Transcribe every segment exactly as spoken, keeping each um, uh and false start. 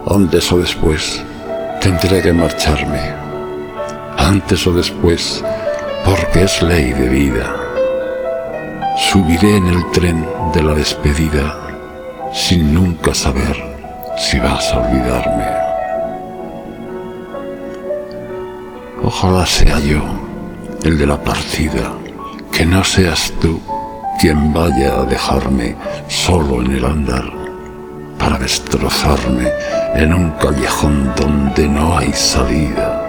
Antes o después tendré que marcharme, antes o después, porque es ley de vida. Subiré en el tren de la despedida sin nunca saber si vas a olvidarme. Ojalá sea yo el de la partida, que no seas tú quien vaya a dejarme solo en el andar para destrozarme en un callejón donde no hay salida.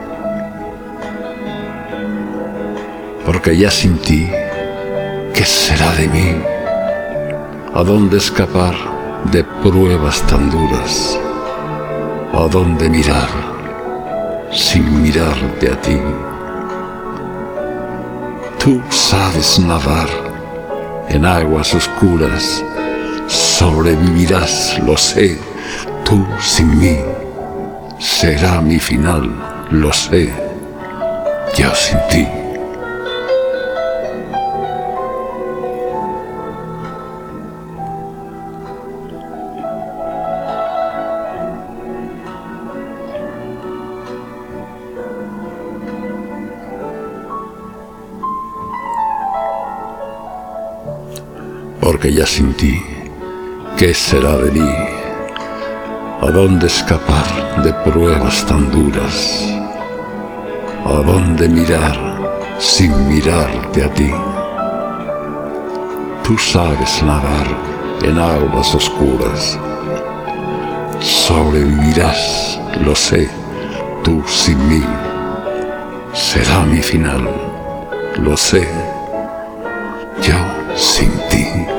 Porque ya sin ti, ¿qué será de mí? ¿A dónde escapar de pruebas tan duras? ¿A dónde mirar sin mirarte a ti? Tú sabes nadar en aguas oscuras, sobrevivirás, lo sé, tú sin mí, será mi final, lo sé, yo sin ti. Porque ya sin ti, ¿qué será de mí? ¿A dónde escapar de pruebas tan duras? ¿A dónde mirar sin mirarte a ti? Tú sabes nadar en aguas oscuras, sobrevivirás, lo sé, tú sin mí, será mi final, lo sé, yo sin ti.